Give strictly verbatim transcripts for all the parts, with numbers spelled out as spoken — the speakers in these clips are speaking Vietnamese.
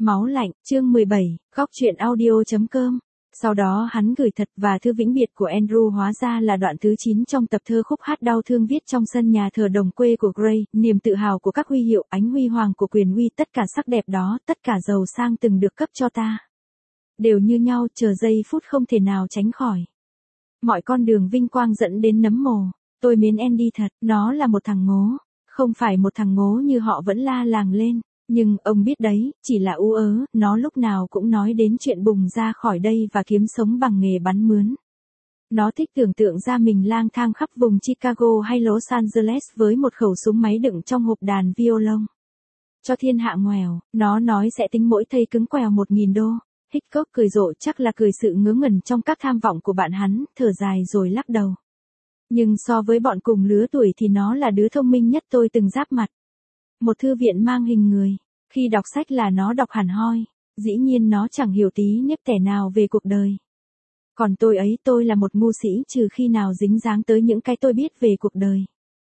Máu lạnh, chương mười bảy, góc truyện audio chấm com. Sau đó hắn gửi thật và thư vĩnh biệt của Andrew hóa ra là đoạn thứ chín trong tập thơ khúc hát đau thương viết trong sân nhà thờ đồng quê của Gray, niềm tự hào của các huy hiệu, ánh huy hoàng của quyền uy, tất cả sắc đẹp đó, tất cả giàu sang từng được cấp cho ta. Đều như nhau, chờ giây phút không thể nào tránh khỏi. Mọi con đường vinh quang dẫn đến nấm mồ. Tôi mến Andy thật, nó là một thằng ngố. Không phải một thằng ngố như họ vẫn la làng lên. Nhưng, ông biết đấy, chỉ là ú ớ, nó lúc nào cũng nói đến chuyện bùng ra khỏi đây và kiếm sống bằng nghề bắn mướn. Nó thích tưởng tượng ra mình lang thang khắp vùng Chicago hay Los Angeles với một khẩu súng máy đựng trong hộp đàn violon. Cho thiên hạ ngoèo, nó nói sẽ tính mỗi thây cứng quèo một nghìn đô. Hitchcock cười rộ, chắc là cười sự ngớ ngẩn trong các tham vọng của bạn hắn, thở dài rồi lắc đầu. Nhưng so với bọn cùng lứa tuổi thì nó là đứa thông minh nhất tôi từng giáp mặt. Một thư viện mang hình người. Khi đọc sách là nó đọc hẳn hoi. Dĩ nhiên nó chẳng hiểu tí nếp tẻ nào về cuộc đời. Còn tôi ấy, tôi là một ngu sĩ trừ khi nào dính dáng tới những cái tôi biết về cuộc đời.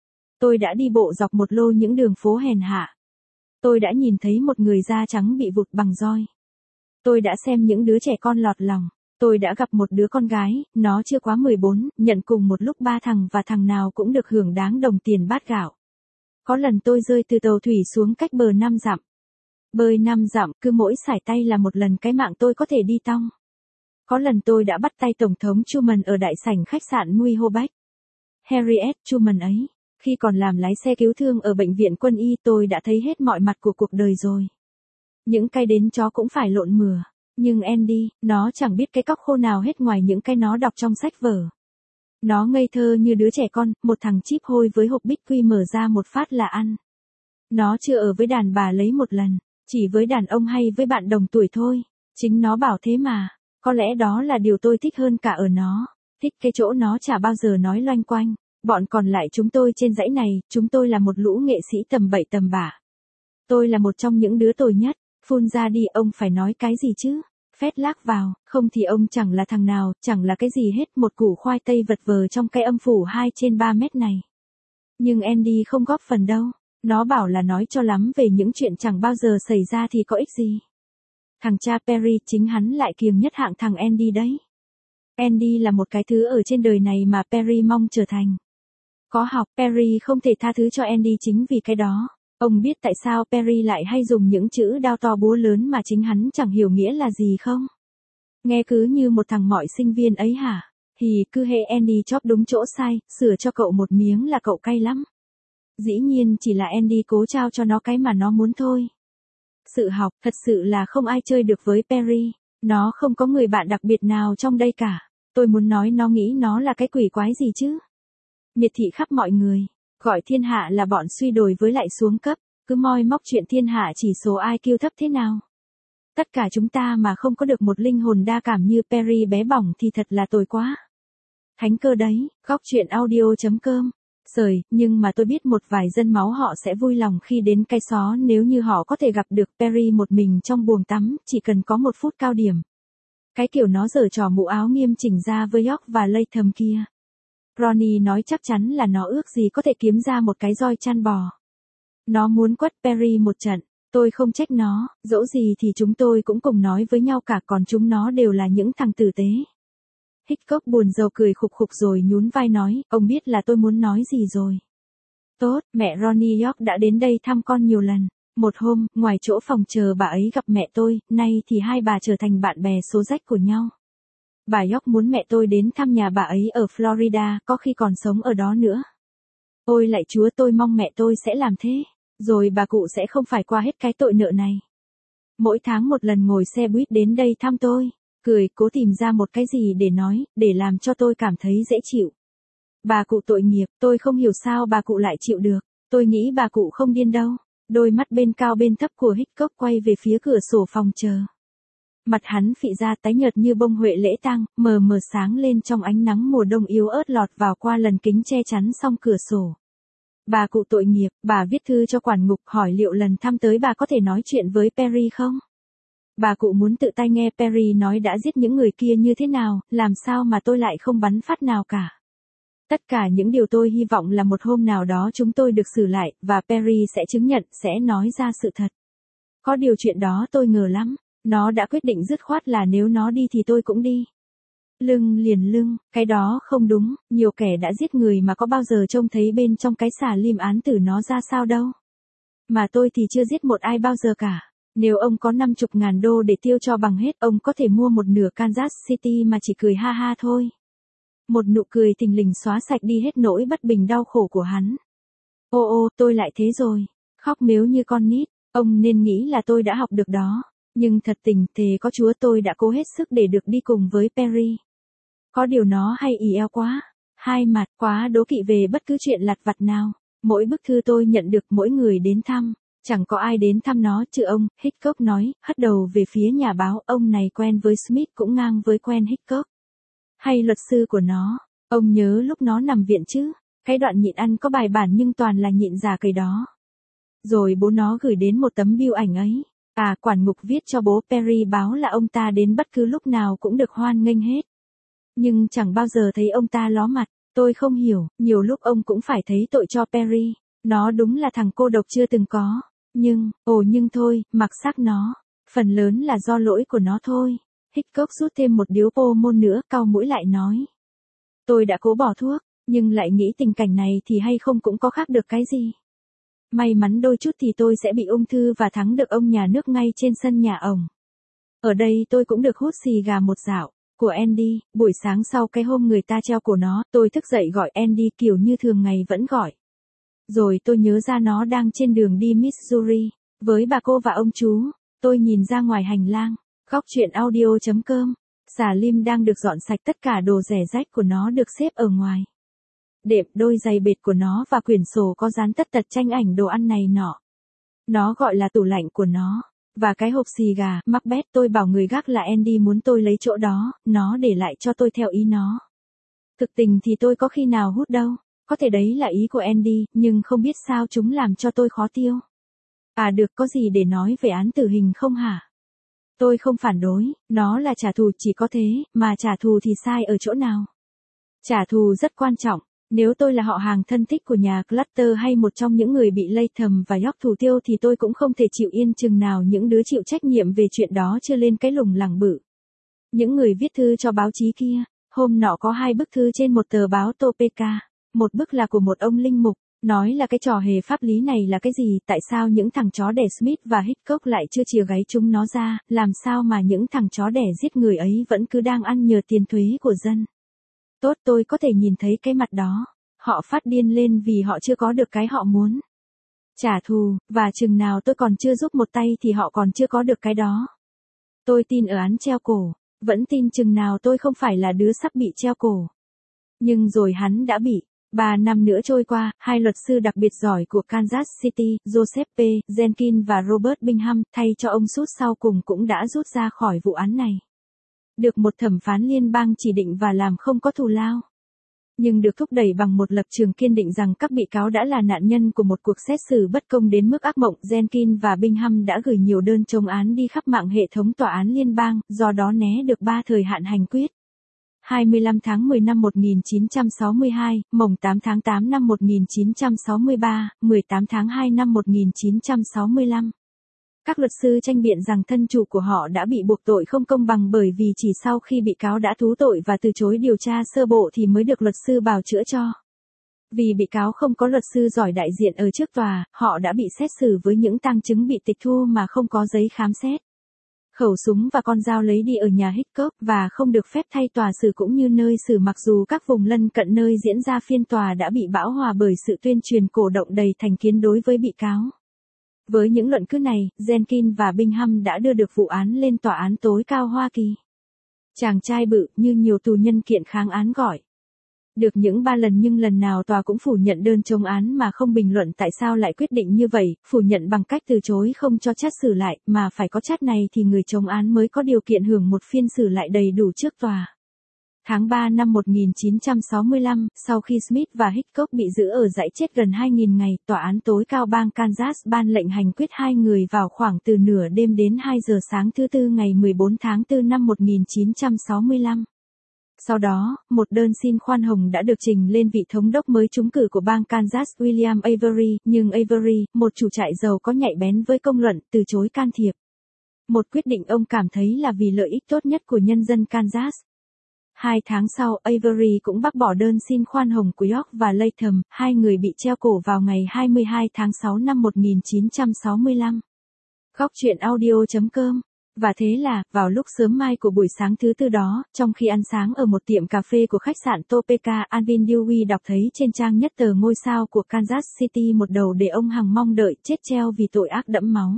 Tôi đã đi bộ dọc một lô những đường phố hèn hạ. Tôi đã nhìn thấy một người da trắng bị vụt bằng roi. Tôi đã xem những đứa trẻ con lọt lòng. Tôi đã gặp một đứa con gái, nó chưa quá mười bốn, nhận cùng một lúc ba thằng và thằng nào cũng được hưởng đáng đồng tiền bát gạo. Có lần tôi rơi từ tàu thủy xuống cách bờ năm dặm. Bơi năm dặm, cứ mỗi sải tay là một lần cái mạng tôi có thể đi tong. Có lần tôi đã bắt tay Tổng thống Truman ở đại sảnh khách sạn Muir Hoback. Harriet Truman ấy, khi còn làm lái xe cứu thương ở bệnh viện quân y tôi đã thấy hết mọi mặt của cuộc đời rồi. Những cái đến chó cũng phải lộn mửa. Nhưng Andy, nó chẳng biết cái cóc khô nào hết ngoài những cái nó đọc trong sách vở. Nó ngây thơ như đứa trẻ con, một thằng chíp hôi với hộp bích quy mở ra một phát là ăn. Nó chưa ở với đàn bà lấy một lần, chỉ với đàn ông hay với bạn đồng tuổi thôi. Chính nó bảo thế mà, có lẽ đó là điều tôi thích hơn cả ở nó. Thích cái chỗ nó chả bao giờ nói loanh quanh. Bọn còn lại chúng tôi trên dãy này, chúng tôi là một lũ nghệ sĩ tầm bậy tầm bạ. Tôi là một trong những đứa tồi nhất. Phun ra đi, ông phải nói cái gì chứ? Phét lác vào, không thì ông chẳng là thằng nào, chẳng là cái gì hết, một củ khoai tây vật vờ trong cái âm phủ hai trên ba mét này. Nhưng Andy không góp phần đâu. Nó bảo là nói cho lắm về những chuyện chẳng bao giờ xảy ra thì có ích gì. Thằng cha Perry, chính hắn lại kiềm nhất hạng thằng Andy đấy. Andy là một cái thứ ở trên đời này mà Perry mong trở thành. Có học, Perry không thể tha thứ cho Andy chính vì cái đó. Ông biết tại sao Perry lại hay dùng những chữ đao to búa lớn mà chính hắn chẳng hiểu nghĩa là gì không? Nghe cứ như một thằng mọi sinh viên ấy hả? Thì cứ hễ Andy chóp đúng chỗ sai, sửa cho cậu một miếng là cậu cay lắm. Dĩ nhiên chỉ là Andy cố trao cho nó cái mà nó muốn thôi. Sự học, thật sự là không ai chơi được với Perry. Nó không có người bạn đặc biệt nào trong đây cả. Tôi muốn nói nó nghĩ nó là cái quỷ quái gì chứ? Miệt thị khắp mọi người. Gọi thiên hạ là bọn suy đồi với lại xuống cấp, cứ moi móc chuyện thiên hạ chỉ số i kiu thấp thế nào. Tất cả chúng ta mà không có được một linh hồn đa cảm như Perry bé bỏng thì thật là tồi quá. Thánh cơ đấy, góc truyện audio chấm com. Sời, nhưng mà tôi biết một vài dân máu họ sẽ vui lòng khi đến cái xó nếu như họ có thể gặp được Perry một mình trong buồng tắm, chỉ cần có một phút cao điểm. Cái kiểu nó giở trò mũ áo nghiêm chỉnh ra với York và Latham kia. Ronnie nói chắc chắn là nó ước gì có thể kiếm ra một cái roi chăn bò. Nó muốn quất Perry một trận, tôi không trách nó, dẫu gì thì chúng tôi cũng cùng nói với nhau cả, còn chúng nó đều là những thằng tử tế. Hitchcock buồn rầu cười khục khục rồi nhún vai nói, ông biết là tôi muốn nói gì rồi. Tốt, mẹ Ronnie York đã đến đây thăm con nhiều lần. Một hôm, ngoài chỗ phòng chờ bà ấy gặp mẹ tôi, nay thì hai bà trở thành bạn bè số rách của nhau. Bà York muốn mẹ tôi đến thăm nhà bà ấy ở Florida, có khi còn sống ở đó nữa. Ôi lạy Chúa, tôi mong mẹ tôi sẽ làm thế, rồi bà cụ sẽ không phải qua hết cái tội nợ này. Mỗi tháng một lần ngồi xe buýt đến đây thăm tôi, cười, cố tìm ra một cái gì để nói, để làm cho tôi cảm thấy dễ chịu. Bà cụ tội nghiệp, tôi không hiểu sao bà cụ lại chịu được, tôi nghĩ bà cụ không điên đâu. Đôi mắt bên cao bên thấp của Hitchcock quay về phía cửa sổ phòng chờ. Mặt hắn phị ra tái nhợt như bông huệ lễ tang, mờ mờ sáng lên trong ánh nắng mùa đông yếu ớt lọt vào qua lần kính che chắn xong cửa sổ. Bà cụ tội nghiệp, bà viết thư cho quản ngục hỏi liệu lần thăm tới bà có thể nói chuyện với Perry không? Bà cụ muốn tự tay nghe Perry nói đã giết những người kia như thế nào, làm sao mà tôi lại không bắn phát nào cả. Tất cả những điều tôi hy vọng là một hôm nào đó chúng tôi được xử lại, và Perry sẽ chứng nhận, sẽ nói ra sự thật. Có điều chuyện đó tôi ngờ lắm, nó đã quyết định dứt khoát là nếu nó đi thì tôi cũng đi. Lưng liền lưng, cái đó không đúng, nhiều kẻ đã giết người mà có bao giờ trông thấy bên trong cái xà lim án tử nó ra sao đâu. Mà tôi thì chưa giết một ai bao giờ cả. Nếu ông có năm chục ngàn đô để tiêu cho bằng hết, ông có thể mua một nửa Kansas City mà chỉ cười ha ha thôi. Một nụ cười thình lình xóa sạch đi hết nỗi bất bình đau khổ của hắn. Ô ô, tôi lại thế rồi. Khóc mếu như con nít, ông nên nghĩ là tôi đã học được đó. Nhưng thật tình thề có Chúa tôi đã cố hết sức để được đi cùng với Perry. Có điều nó hay ì eo quá. Hai mặt quá đố kỵ về bất cứ chuyện lặt vặt nào. Mỗi bức thư tôi nhận được mỗi người đến thăm. Chẳng có ai đến thăm nó chứ ông, Hickok nói, hất đầu về phía nhà báo, ông này quen với Smith cũng ngang với quen Hickok. Hay luật sư của nó, ông nhớ lúc nó nằm viện chứ, cái đoạn nhịn ăn có bài bản nhưng toàn là nhịn giả cầy đó. Rồi bố nó gửi đến một tấm bưu ảnh ấy, à quản ngục viết cho bố Perry báo là ông ta đến bất cứ lúc nào cũng được hoan nghênh hết. Nhưng chẳng bao giờ thấy ông ta ló mặt, tôi không hiểu, nhiều lúc ông cũng phải thấy tội cho Perry, nó đúng là thằng cô độc chưa từng có. Nhưng, ồ nhưng thôi, mặc xác nó, phần lớn là do lỗi của nó thôi. Hickok rút thêm một điếu pô môn nữa, cau mũi lại nói. Tôi đã cố bỏ thuốc, nhưng lại nghĩ tình cảnh này thì hay không cũng có khác được cái gì. May mắn đôi chút thì tôi sẽ bị ung thư và thắng được ông nhà nước ngay trên sân nhà ổng. Ở đây tôi cũng được hút xì gà một dạo, của Andy, buổi sáng sau cái hôm người ta treo cổ nó, tôi thức dậy gọi Andy kiểu như thường ngày vẫn gọi. Rồi tôi nhớ ra nó đang trên đường đi Missouri, với bà cô và ông chú. Tôi nhìn ra ngoài hành lang, góc chuyện audio chấm com, xà lim đang được dọn sạch, tất cả đồ rẻ rách của nó được xếp ở ngoài. Đệm đôi giày bệt của nó và quyển sổ có dán tất tật tranh ảnh đồ ăn này nọ. Nó gọi là tủ lạnh của nó. Và cái hộp xì gà, Macbeth, tôi bảo người gác là Andy muốn tôi lấy chỗ đó, nó để lại cho tôi theo ý nó. Thực tình thì tôi có khi nào hút đâu. Có thể đấy là ý của Andy, nhưng không biết sao chúng làm cho tôi khó tiêu. À được, có gì để nói về án tử hình không hả? Tôi không phản đối, nó là trả thù chỉ có thế, mà trả thù thì sai ở chỗ nào? Trả thù rất quan trọng, nếu tôi là họ hàng thân thích của nhà Clutter hay một trong những người bị Latham và York thủ tiêu thì tôi cũng không thể chịu yên chừng nào những đứa chịu trách nhiệm về chuyện đó chưa lên cái lủng lẳng bự. Những người viết thư cho báo chí kia, hôm nọ có hai bức thư trên một tờ báo Topeka. Một bức là của một ông linh mục, nói là cái trò hề pháp lý này là cái gì, tại sao những thằng chó đẻ Smith và Hickok lại chưa chìa gáy chúng nó ra, làm sao mà những thằng chó đẻ giết người ấy vẫn cứ đang ăn nhờ tiền thuế của dân. Tốt, tôi có thể nhìn thấy cái mặt đó, họ phát điên lên vì họ chưa có được cái họ muốn. Trả thù, và chừng nào tôi còn chưa giúp một tay thì họ còn chưa có được cái đó. Tôi tin ở án treo cổ, vẫn tin chừng nào tôi không phải là đứa sắp bị treo cổ. Nhưng rồi hắn đã bị. Ba năm nữa trôi qua, hai luật sư đặc biệt giỏi của Kansas City, Joseph P. Jenkins và Robert Bingham, thay cho ông Sút sau cùng cũng đã rút ra khỏi vụ án này. Được một thẩm phán liên bang chỉ định và làm không có thù lao. Nhưng được thúc đẩy bằng một lập trường kiên định rằng các bị cáo đã là nạn nhân của một cuộc xét xử bất công đến mức ác mộng, Jenkins và Bingham đã gửi nhiều đơn chống án đi khắp mạng hệ thống tòa án liên bang, do đó né được ba thời hạn hành quyết. hai mươi lăm tháng mười năm một nghìn chín trăm sáu mươi hai, mồng tám tháng tám năm một nghìn chín trăm sáu mươi ba, mười tám tháng hai năm một nghìn chín trăm sáu mươi lăm. Các luật sư tranh biện rằng thân chủ của họ đã bị buộc tội không công bằng bởi vì chỉ sau khi bị cáo đã thú tội và từ chối điều tra sơ bộ thì mới được luật sư bào chữa cho. Vì bị cáo không có luật sư giỏi đại diện ở trước tòa, họ đã bị xét xử với những tang chứng bị tịch thu mà không có giấy khám xét. Khẩu súng và con dao lấy đi ở nhà Hickok và không được phép thay tòa xử cũng như nơi xử, mặc dù các vùng lân cận nơi diễn ra phiên tòa đã bị bão hòa bởi sự tuyên truyền cổ động đầy thành kiến đối với bị cáo. Với những luận cứ này, Jenkins và Bingham đã đưa được vụ án lên tòa án tối cao Hoa Kỳ. Chàng trai bự như nhiều tù nhân kiện kháng án gọi. Được những ba lần nhưng lần nào tòa cũng phủ nhận đơn chống án mà không bình luận tại sao lại quyết định như vậy, phủ nhận bằng cách từ chối không cho chát xử lại, mà phải có chát này thì người chống án mới có điều kiện hưởng một phiên xử lại đầy đủ trước tòa. Tháng ba năm một nghìn chín trăm sáu mươi lăm, sau khi Smith và Hickok bị giữ ở dãy chết gần hai nghìn ngày, tòa án tối cao bang Kansas ban lệnh hành quyết hai người vào khoảng từ nửa đêm đến hai giờ sáng thứ Tư ngày mười bốn tháng tư năm một nghìn chín trăm sáu mươi lăm. Sau đó, một đơn xin khoan hồng đã được trình lên vị thống đốc mới trúng cử của bang Kansas William Avery, nhưng Avery, một chủ trại dầu có nhạy bén với công luận, từ chối can thiệp. Một quyết định ông cảm thấy là vì lợi ích tốt nhất của nhân dân Kansas. Hai tháng sau, Avery cũng bác bỏ đơn xin khoan hồng của York và Latham, hai người bị treo cổ vào ngày hai mươi hai tháng sáu năm một nghìn chín trăm sáu mươi lăm. Góc truyện audio chấm com. Và thế là, vào lúc sớm mai của buổi sáng thứ tư đó, trong khi ăn sáng ở một tiệm cà phê của khách sạn Topeka, Alvin Dewey đọc thấy trên trang nhất tờ Ngôi sao của Kansas City một đầu để ông hằng mong đợi chết treo vì tội ác đẫm máu.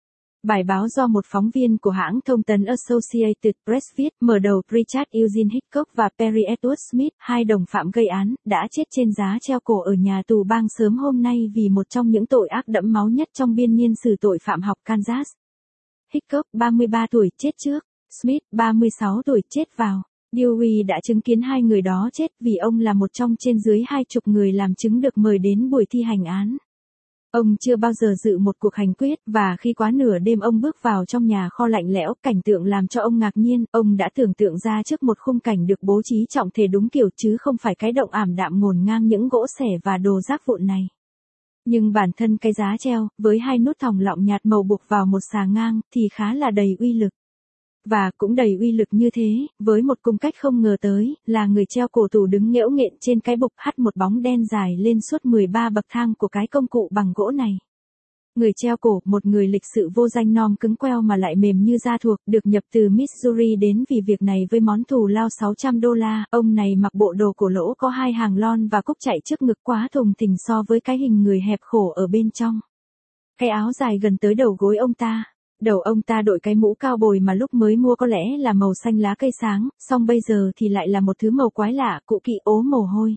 Bài báo do một phóng viên của hãng thông tấn Associated Press viết, mở đầu Richard Eugene Hickok và Perry Edward Smith, hai đồng phạm gây án, đã chết trên giá treo cổ ở nhà tù bang sớm hôm nay vì một trong những tội ác đẫm máu nhất trong biên niên sử tội phạm học Kansas. Hickok, ba mươi ba tuổi, chết trước. Smith, ba mươi sáu tuổi, chết vào. Dewey đã chứng kiến hai người đó chết vì ông là một trong trên dưới hai chục người làm chứng được mời đến buổi thi hành án. Ông chưa bao giờ dự một cuộc hành quyết, và khi quá nửa đêm ông bước vào trong nhà kho lạnh lẽo, cảnh tượng làm cho ông ngạc nhiên, ông đã tưởng tượng ra trước một khung cảnh được bố trí trọng thể đúng kiểu chứ không phải cái động ảm đạm ngổn ngang những gỗ xẻ và đồ rác vụn này. Nhưng bản thân cái giá treo, với hai nút thòng lọng nhạt màu buộc vào một xà ngang, thì khá là đầy uy lực. Và cũng đầy uy lực như thế, với một cung cách không ngờ tới, là người treo cổ tù đứng nghễu nghện trên cái bục hắt một bóng đen dài lên suốt mười ba bậc thang của cái công cụ bằng gỗ này. Người treo cổ, một người lịch sự vô danh non cứng queo mà lại mềm như da thuộc, được nhập từ Missouri đến vì việc này với món thù lao sáu trăm đô la, ông này mặc bộ đồ cổ lỗ có hai hàng lon và cúc chạy trước ngực quá thùng thình so với cái hình người hẹp khổ ở bên trong. Cái áo dài gần tới đầu gối ông ta. Đầu ông ta đội cái mũ cao bồi mà lúc mới mua có lẽ là màu xanh lá cây sáng, song bây giờ thì lại là một thứ màu quái lạ, cũ kỹ ố mồ hôi.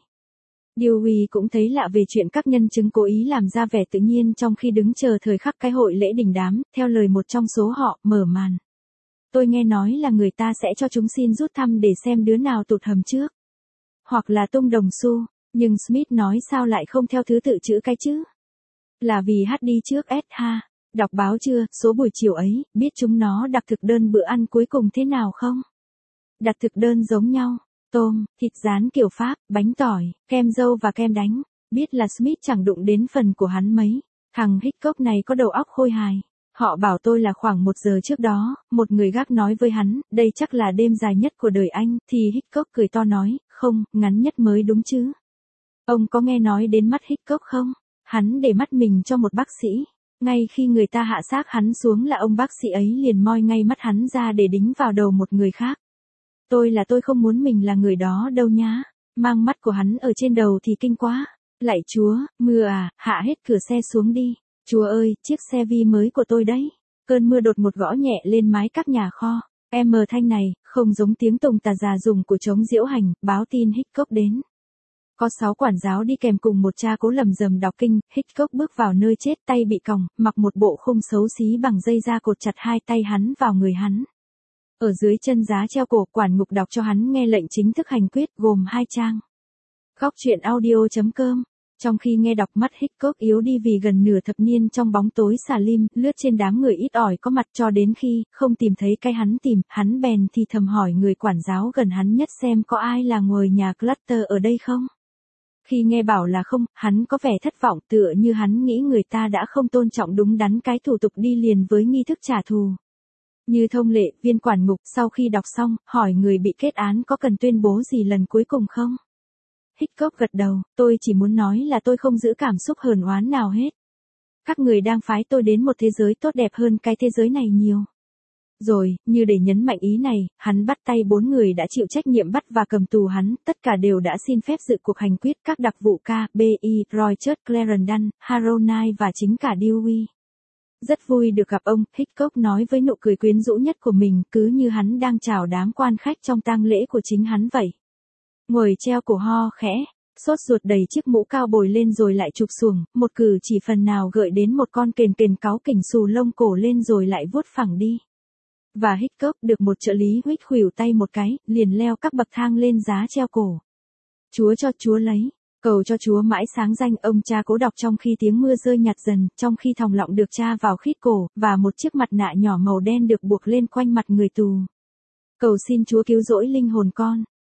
Dewey cũng thấy lạ về chuyện các nhân chứng cố ý làm ra vẻ tự nhiên trong khi đứng chờ thời khắc cái hội lễ đình đám, theo lời một trong số họ, mở màn. Tôi nghe nói là người ta sẽ cho chúng xin rút thăm để xem đứa nào tụt hầm trước. Hoặc là tung đồng xu, nhưng Smith nói sao lại không theo thứ tự chữ cái chứ? Là vì hát đi trước S ha. Đọc báo chưa, số buổi chiều ấy, biết chúng nó đặt thực đơn bữa ăn cuối cùng thế nào không? Đặt thực đơn giống nhau, tôm, thịt rán kiểu Pháp, bánh tỏi, kem dâu và kem đánh. Biết là Smith chẳng đụng đến phần của hắn mấy. Thằng Hickok này có đầu óc khôi hài. Họ bảo tôi là khoảng một giờ trước đó, một người gác nói với hắn, đây chắc là đêm dài nhất của đời anh, thì Hickok cười to nói, không, ngắn nhất mới đúng chứ. Ông có nghe nói đến mắt Hickok không? Hắn để mắt mình cho một bác sĩ. Ngay khi người ta hạ xác hắn xuống là ông bác sĩ ấy liền moi ngay mắt hắn ra để đính vào đầu một người khác. Tôi là tôi không muốn mình là người đó đâu nhá. Mang mắt của hắn ở trên đầu thì kinh quá. Lạy Chúa, mưa à, hạ hết cửa xe xuống đi. Chúa ơi, chiếc xe vi mới của tôi đấy. Cơn mưa đột một gõ nhẹ lên mái các nhà kho. Em mờ thanh này, không giống tiếng tùng tà già dùng của trống diễu hành, báo tin Hickok đến. Có sáu quản giáo đi kèm cùng một cha cố lầm rầm đọc kinh, Hickok bước vào nơi chết tay bị còng, mặc một bộ khung xấu xí bằng dây da cột chặt hai tay hắn vào người hắn. Ở dưới chân giá treo cổ, quản ngục đọc cho hắn nghe lệnh chính thức hành quyết gồm hai trang. Góc truyện audio chấm com. Trong khi nghe đọc mắt Hickok yếu đi vì gần nửa thập niên trong bóng tối xà lim, lướt trên đám người ít ỏi có mặt cho đến khi, không tìm thấy cái hắn tìm, hắn bèn thì thầm hỏi người quản giáo gần hắn nhất xem có ai là ngồi nhà Clutter ở đây không. Khi nghe bảo là không, hắn có vẻ thất vọng tựa như hắn nghĩ người ta đã không tôn trọng đúng đắn cái thủ tục đi liền với nghi thức trả thù. Như thông lệ, viên quản ngục sau khi đọc xong, hỏi người bị kết án có cần tuyên bố gì lần cuối cùng không? Hickok gật đầu, tôi chỉ muốn nói là tôi không giữ cảm xúc hờn oán nào hết. Các người đang phái tôi đến một thế giới tốt đẹp hơn cái thế giới này nhiều. Rồi, như để nhấn mạnh ý này, hắn bắt tay bốn người đã chịu trách nhiệm bắt và cầm tù hắn, tất cả đều đã xin phép dự cuộc hành quyết các đặc vụ K, B I, Roy Church Clarendon, Harold Knight và chính cả Dewey. Rất vui được gặp ông, Hickok nói với nụ cười quyến rũ nhất của mình, cứ như hắn đang chào đám quan khách trong tang lễ của chính hắn vậy. Ngồi treo cổ ho khẽ, sốt ruột đầy chiếc mũ cao bồi lên rồi lại chụp xuồng, một cử chỉ phần nào gợi đến một con kền kền cáu kỉnh xù lông cổ lên rồi lại vuốt phẳng đi. Và Hickok được một trợ lý huých khuỷu tay một cái, liền leo các bậc thang lên giá treo cổ. Chúa cho Chúa lấy, cầu cho Chúa mãi sáng danh, ông cha cố đọc trong khi tiếng mưa rơi nhạt dần, trong khi thòng lọng được tra vào khít cổ, và một chiếc mặt nạ nhỏ màu đen được buộc lên quanh mặt người tù. Cầu xin Chúa cứu rỗi linh hồn con,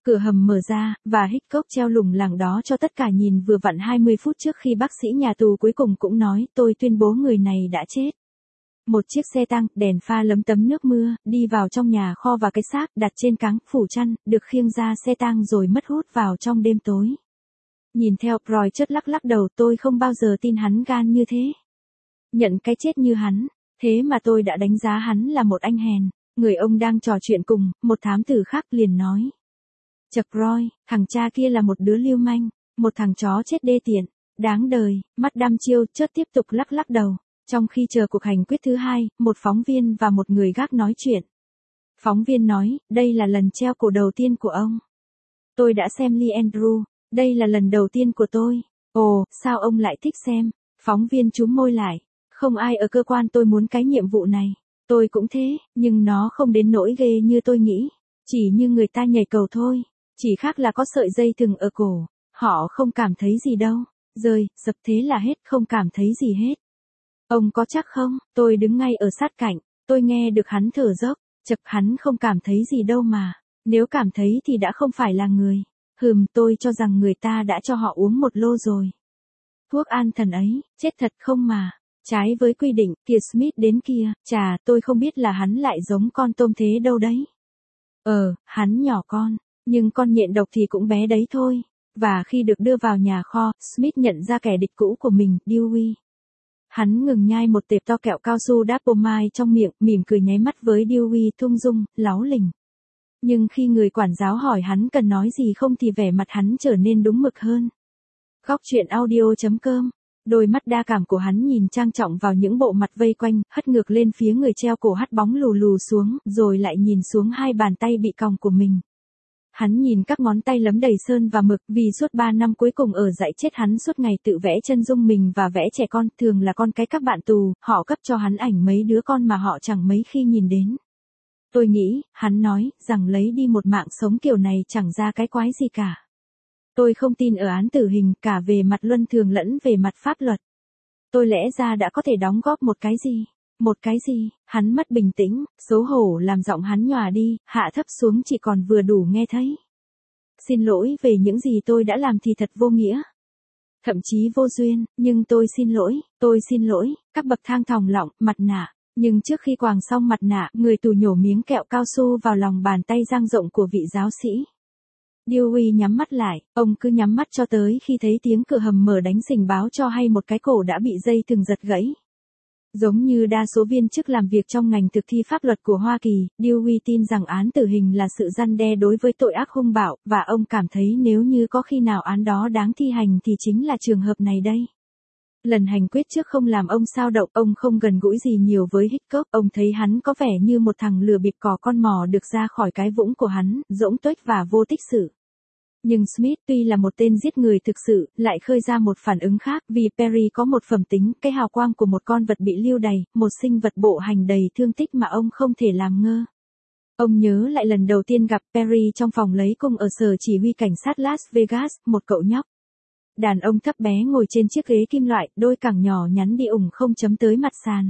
Cửa hầm mở ra, và Hitchcock treo lủng lẳng đó cho tất cả nhìn vừa vặn hai mươi phút trước khi bác sĩ nhà tù cuối cùng cũng nói tôi tuyên bố người này đã chết. Một chiếc xe tăng, đèn pha lấm tấm nước mưa, đi vào trong nhà kho và cái xác đặt trên cáng, phủ chăn, được khiêng ra xe tăng rồi mất hút vào trong đêm tối. Nhìn theo, Roy chớt lắc lắc đầu, tôi không bao giờ tin hắn gan như thế. Nhận cái chết như hắn, thế mà tôi đã đánh giá hắn là một anh hèn. Người ông đang trò chuyện cùng, một thám tử khác liền nói. Chật Roy, thằng cha kia là một đứa lưu manh, một thằng chó chết đê tiện, đáng đời, mắt đăm chiêu, chớt tiếp tục lắc lắc đầu. Trong khi chờ cuộc hành quyết thứ hai, một phóng viên và một người gác nói chuyện. Phóng viên nói, đây là lần treo cổ đầu tiên của ông. Tôi đã xem Lee Andrew, đây là lần đầu tiên của tôi. Ồ, sao ông lại thích xem? Phóng viên chúm môi lại. Không ai ở cơ quan tôi muốn cái nhiệm vụ này. Tôi cũng thế, nhưng nó không đến nỗi ghê như tôi nghĩ. Chỉ như người ta nhảy cầu thôi. Chỉ khác là có sợi dây thừng ở cổ. Họ không cảm thấy gì đâu. Rơi, dập thế là hết, không cảm thấy gì hết. Ông có chắc không? Tôi đứng ngay ở sát cạnh. Tôi nghe được hắn thở dốc. Chật, hắn không cảm thấy gì đâu mà. Nếu cảm thấy thì đã không phải là người. Hừm, tôi cho rằng người ta đã cho họ uống một lô rồi. Thuốc an thần ấy, chết thật không mà. Trái với quy định, kìa Smith đến kia, chà, tôi không biết là hắn lại giống con tôm thế đâu đấy. Ờ, hắn nhỏ con, nhưng con nhện độc thì cũng bé đấy thôi. Và khi được đưa vào nhà kho, Smith nhận ra kẻ địch cũ của mình, Dewey. Hắn ngừng nhai một tệp to kẹo cao su Dapomai trong miệng, mỉm cười nháy mắt với Dewey thung dung, láu lình. Nhưng khi người quản giáo hỏi hắn cần nói gì không thì vẻ mặt hắn trở nên đúng mực hơn. Góc truyện audio chấm com. Đôi mắt đa cảm của hắn nhìn trang trọng vào những bộ mặt vây quanh, hất ngược lên phía người treo cổ hắt bóng lù lù xuống, rồi lại nhìn xuống hai bàn tay bị còng của mình. Hắn nhìn các ngón tay lấm đầy sơn và mực, vì suốt ba năm cuối cùng ở dạy chết hắn suốt ngày tự vẽ chân dung mình và vẽ trẻ con, thường là con cái các bạn tù, họ cấp cho hắn ảnh mấy đứa con mà họ chẳng mấy khi nhìn đến. Tôi nghĩ, hắn nói, rằng lấy đi một mạng sống kiểu này chẳng ra cái quái gì cả. Tôi không tin ở án tử hình cả về mặt luân thường lẫn về mặt pháp luật. Tôi lẽ ra đã có thể đóng góp một cái gì? Một cái gì? Hắn mất bình tĩnh, xấu hổ làm giọng hắn nhòa đi, hạ thấp xuống chỉ còn vừa đủ nghe thấy. Xin lỗi về những gì tôi đã làm thì thật vô nghĩa. Thậm chí vô duyên, nhưng tôi xin lỗi, tôi xin lỗi, các bậc thang thòng lọng, mặt nạ. Nhưng trước khi quàng xong mặt nạ, người tù nhổ miếng kẹo cao su vào lòng bàn tay dang rộng của vị giáo sĩ. Dewey nhắm mắt lại, ông cứ nhắm mắt cho tới khi thấy tiếng cửa hầm mở đánh sình báo cho hay một cái cổ đã bị dây thừng giật gãy. Giống như đa số viên chức làm việc trong ngành thực thi pháp luật của Hoa Kỳ, Dewey tin rằng án tử hình là sự răn đe đối với tội ác hung bạo, và ông cảm thấy nếu như có khi nào án đó đáng thi hành thì chính là trường hợp này đây. Lần hành quyết trước không làm ông sao động, ông không gần gũi gì nhiều với Hitchcock, ông thấy hắn có vẻ như một thằng lừa bịp cò con mò được ra khỏi cái vũng của hắn, rỗng tuếch và vô tích sự. Nhưng Smith tuy là một tên giết người thực sự, lại khơi ra một phản ứng khác, vì Perry có một phẩm tính, cái hào quang của một con vật bị lưu đày, một sinh vật bộ hành đầy thương tích mà ông không thể làm ngơ. Ông nhớ lại lần đầu tiên gặp Perry trong phòng lấy cung ở sở chỉ huy cảnh sát Las Vegas, một cậu nhóc. Đàn ông thấp bé ngồi trên chiếc ghế kim loại, đôi cẳng nhỏ nhắn đi ủng không chấm tới mặt sàn.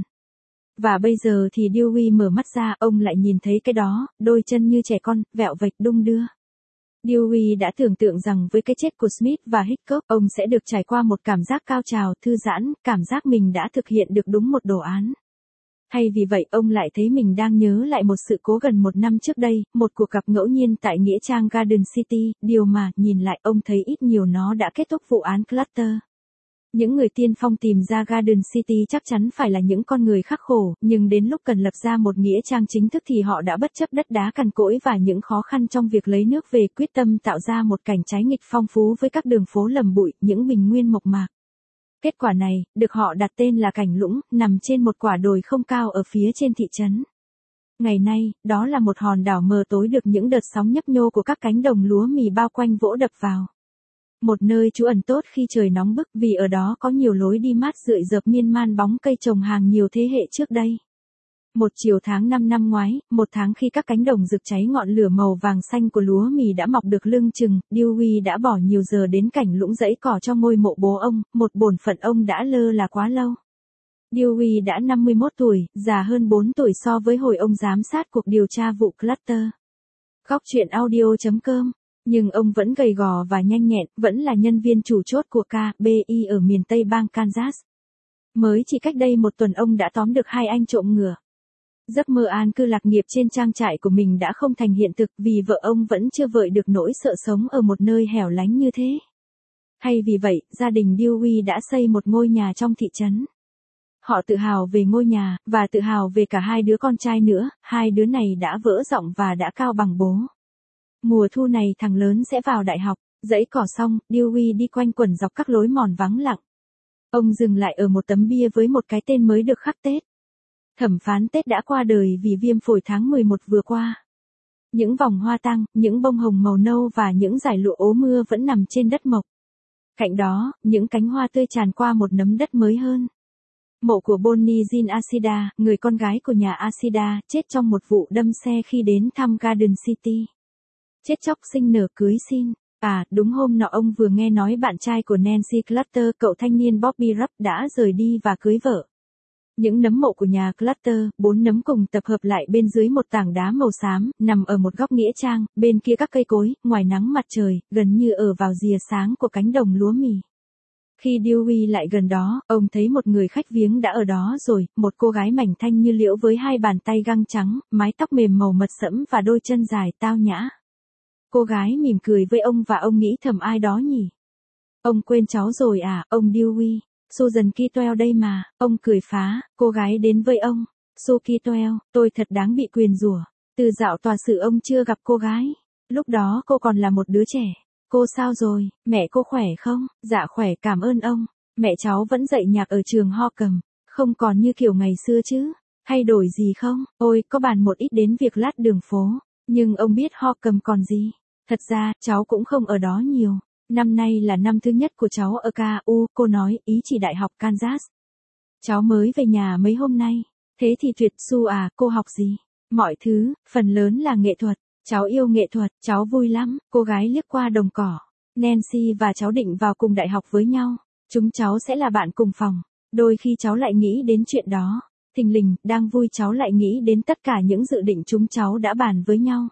Và bây giờ thì Dewey mở mắt ra, ông lại nhìn thấy cái đó, đôi chân như trẻ con, vẹo vệch đung đưa. Dewey đã tưởng tượng rằng với cái chết của Smith và Hitchcock, ông sẽ được trải qua một cảm giác cao trào, thư giãn, cảm giác mình đã thực hiện được đúng một đồ án. Thay vì vậy, ông lại thấy mình đang nhớ lại một sự cố gần một năm trước đây, một cuộc gặp ngẫu nhiên tại nghĩa trang Garden City, điều mà, nhìn lại, ông thấy ít nhiều nó đã kết thúc vụ án Clutter. Những người tiên phong tìm ra Garden City chắc chắn phải là những con người khắc khổ, nhưng đến lúc cần lập ra một nghĩa trang chính thức thì họ đã bất chấp đất đá cằn cỗi và những khó khăn trong việc lấy nước về, quyết tâm tạo ra một cảnh trái nghịch phong phú với các đường phố lầm bụi, những bình nguyên mộc mạc. Kết quả này, được họ đặt tên là Cảnh Lũng, nằm trên một quả đồi không cao ở phía trên thị trấn. Ngày nay, đó là một hòn đảo mờ tối được những đợt sóng nhấp nhô của các cánh đồng lúa mì bao quanh vỗ đập vào. Một nơi trú ẩn tốt khi trời nóng bức, vì ở đó có nhiều lối đi mát rượi rợp miên man bóng cây trồng hàng nhiều thế hệ trước đây. Một chiều tháng năm năm ngoái, một tháng khi các cánh đồng rực cháy ngọn lửa màu vàng xanh của lúa mì đã mọc được lưng chừng, Dewey đã bỏ nhiều giờ đến Cảnh Lũng dãy cỏ cho ngôi mộ bố ông, một bổn phận ông đã lơ là quá lâu. Dewey đã năm mươi mốt tuổi, già hơn bốn tuổi so với hồi ông giám sát cuộc điều tra vụ Clutter. Góc truyện audio chấm com Nhưng ông vẫn gầy gò và nhanh nhẹn, vẫn là nhân viên chủ chốt của ca bê i ở miền Tây bang Kansas. Mới chỉ cách đây một tuần ông đã tóm được hai anh trộm ngựa. Giấc mơ an cư lạc nghiệp trên trang trại của mình đã không thành hiện thực vì vợ ông vẫn chưa vơi được nỗi sợ sống ở một nơi hẻo lánh như thế. Thay vì vậy, gia đình Dewey đã xây một ngôi nhà trong thị trấn. Họ tự hào về ngôi nhà, và tự hào về cả hai đứa con trai nữa, hai đứa này đã vỡ giọng và đã cao bằng bố. Mùa thu này thằng lớn sẽ vào đại học, dãy cỏ xong, Dewey đi quanh quẩn dọc các lối mòn vắng lặng. Ông dừng lại ở một tấm bia với một cái tên mới được khắc Tết. Thẩm phán Tết đã qua đời vì viêm phổi tháng mười một vừa qua. Những vòng hoa tang, những bông hồng màu nâu và những dải lụa ố mưa vẫn nằm trên đất mộc. Cạnh đó, những cánh hoa tươi tràn qua một nấm đất mới hơn. Mộ của Bonnie Jean Acida, người con gái của nhà Acida, chết trong một vụ đâm xe khi đến thăm Garden City. Chết chóc sinh nở cưới xin. À, đúng hôm nọ ông vừa nghe nói bạn trai của Nancy Clutter, cậu thanh niên Bobby Rupp đã rời đi và cưới vợ. Những nấm mộ của nhà Clutter, bốn nấm cùng tập hợp lại bên dưới một tảng đá màu xám, nằm ở một góc nghĩa trang, bên kia các cây cối, ngoài nắng mặt trời, gần như ở vào rìa sáng của cánh đồng lúa mì. Khi Dewey lại gần đó, ông thấy một người khách viếng đã ở đó rồi, một cô gái mảnh thanh như liễu với hai bàn tay găng trắng, mái tóc mềm màu mật sẫm và đôi chân dài tao nhã. Cô gái mỉm cười với ông và ông nghĩ thầm ai đó nhỉ? Ông quên cháu rồi à, ông Dewey? Susan Kitwell đây mà, ông cười phá, cô gái đến với ông. Su Kitwell, tôi thật đáng bị quyền rủa. Từ dạo tòa sự ông chưa gặp cô gái. Lúc đó cô còn là một đứa trẻ. Cô sao rồi, mẹ cô khỏe không? Dạ khỏe cảm ơn ông. Mẹ cháu vẫn dạy nhạc ở trường Holcomb. Không còn như kiểu ngày xưa chứ. Thay đổi gì không? Ôi, có bàn một ít đến việc lát đường phố. Nhưng ông biết Holcomb còn gì? Thật ra, cháu cũng không ở đó nhiều. Năm nay là năm thứ nhất của cháu ở ca u, cô nói, ý chỉ đại học Kansas. Cháu mới về nhà mấy hôm nay. Thế thì tuyệt. Su à, cô học gì? Mọi thứ, phần lớn là nghệ thuật. Cháu yêu nghệ thuật, cháu vui lắm. Cô gái liếc qua đồng cỏ. Nancy và cháu định vào cùng đại học với nhau. Chúng cháu sẽ là bạn cùng phòng. Đôi khi cháu lại nghĩ đến chuyện đó. Thình lình, đang vui cháu lại nghĩ đến tất cả những dự định chúng cháu đã bàn với nhau.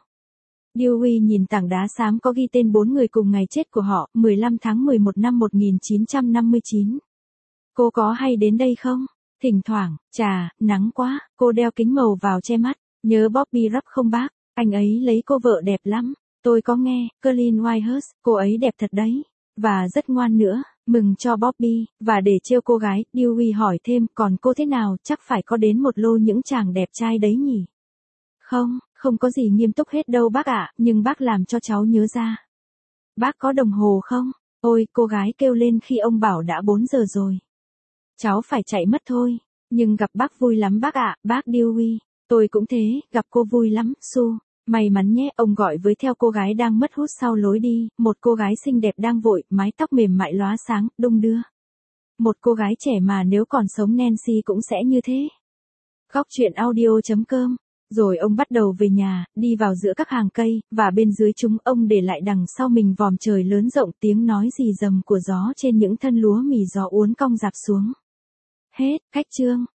Dewey nhìn tảng đá xám có ghi tên bốn người cùng ngày chết của họ, mười lăm tháng mười một năm một nghìn chín trăm năm mươi chín. Cô có hay đến đây không? Thỉnh thoảng, chà, nắng quá, cô đeo kính màu vào che mắt. Nhớ Bobby Rupp không bác? Anh ấy lấy cô vợ đẹp lắm. Tôi có nghe, Colleen Whitehurst, cô ấy đẹp thật đấy. Và rất ngoan nữa, mừng cho Bobby. Và để trêu cô gái, Dewey hỏi thêm, còn cô thế nào, chắc phải có đến một lô những chàng đẹp trai đấy nhỉ? Không, không có gì nghiêm túc hết đâu bác ạ, nhưng bác làm cho cháu nhớ ra. Bác có đồng hồ không? Ôi, cô gái kêu lên khi ông bảo đã bốn giờ rồi. Cháu phải chạy mất thôi. Nhưng gặp bác vui lắm bác ạ, bác Dewey. Tôi cũng thế, gặp cô vui lắm, Su. May mắn nhé, ông gọi với theo cô gái đang mất hút sau lối đi, một cô gái xinh đẹp đang vội, mái tóc mềm mại lóa sáng, đung đưa. Một cô gái trẻ mà nếu còn sống Nancy cũng sẽ như thế. Góc truyện audio chấm com. Rồi ông bắt đầu về nhà, đi vào giữa các hàng cây, và bên dưới chúng ông để lại đằng sau mình vòm trời lớn rộng tiếng nói rì rầm của gió trên những thân lúa mì gió uốn cong dạp xuống. Hết, cách chương.